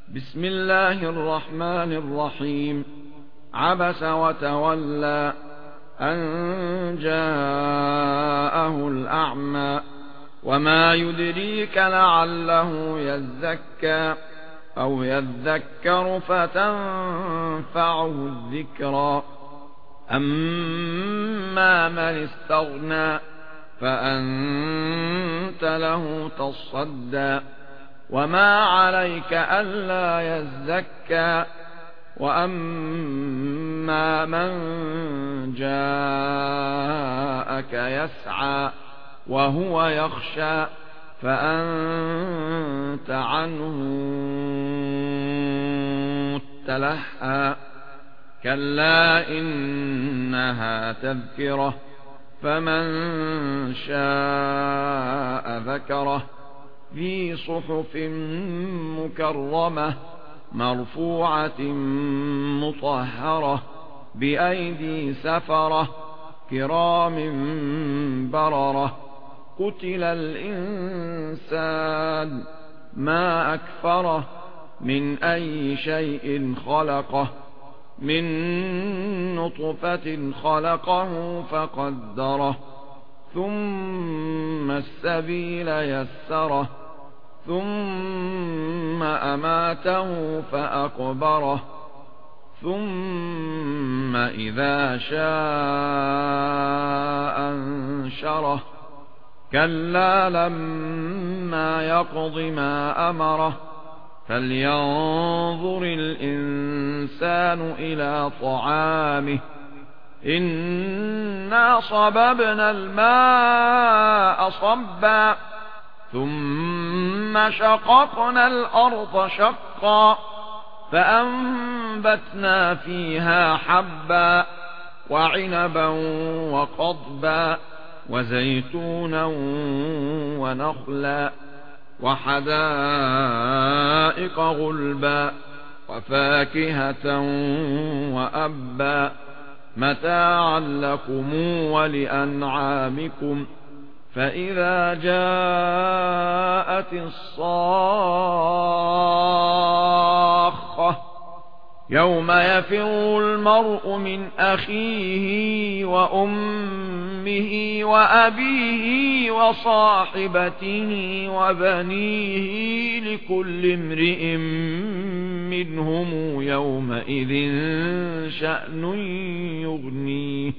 بسم الله الرحمن الرحيم. عبس وتولى أن جاءه الأعمى وما يدريك لعله يزكى أو يذكر فتنفعه الذكرى. أما من استغنى فأنت له تصدى وما عليك ألا يزكى. وأما من جاءك يسعى وهو يخشى فأنت عنه تلهى. كلا إنها تذكرة فمن شاء ذكره في صحف مكرمة مرفوعة مطهرة بأيدي سفرة كرام بررة. قتل الإنسان ما أكفره من أي شيء خلقه من نطفة خلقه فقدره ثم السبيل يسره ثم أماته فأقبره ثم إذا شاء أنشره. كلا لما يقض ما أمره فلينظر الإنسان إلى طعامه إنا صببنا الماء صبا ثم شققنا الأرض شقا فأنبتنا فيها حبا وعنبا وقضبا وزيتونا ونخلا وحدائق غلبا وفاكهة وأبا متاعا لكم ولأنعامكم. فإذا جاءت الصاخة يوم يفر المرء من أخيه وأمه وأبيه وصاحبته وبنيه لكل امرئ منهم يومئذ شأن يغنيه.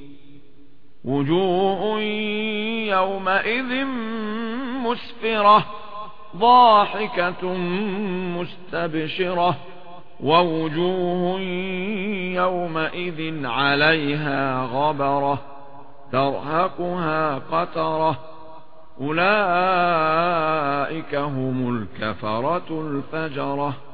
وجوه يومئذ مسفرة ضاحكة مستبشرة ووجوه يومئذ عليها غبرة ترهقها قترة. أولئك هم الكفرة الفجرة.